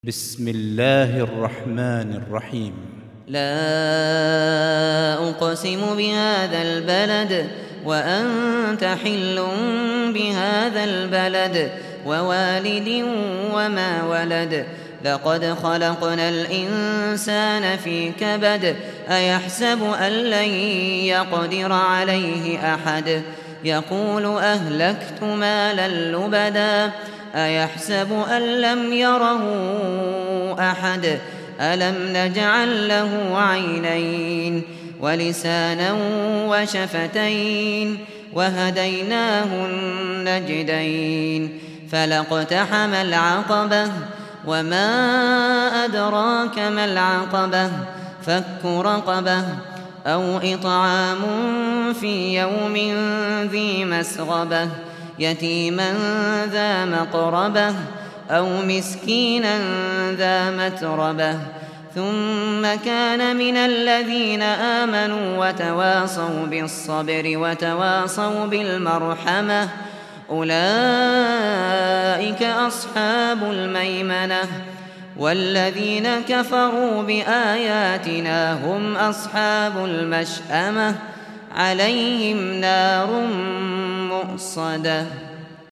بسم الله الرحمن الرحيم. لا أقسم بهذا البلد وأنت حل بهذا البلد ووالد وما ولد لقد خلقنا الإنسان في كبد أيحسب أن لن يقدر عليه أحد يقول أهلكت مالا لبدا أيحسب أن لم يره أحد ألم نجعل له عينين ولسانا وشفتين وهديناه النجدين فلاقتحم العقبة وما أدراك ما العقبة فك رقبة أو إطعام في يوم ذي مسغبة يتيما ذا مقربة أو مسكينا ذا متربة ثم كان من الذين آمنوا وتواصوا بالصبر وتواصوا بالمرحمة أولئك أصحاب الميمنة والذين كفروا بآياتنا هم أصحاب المشأمة عليهم نار مؤصدة.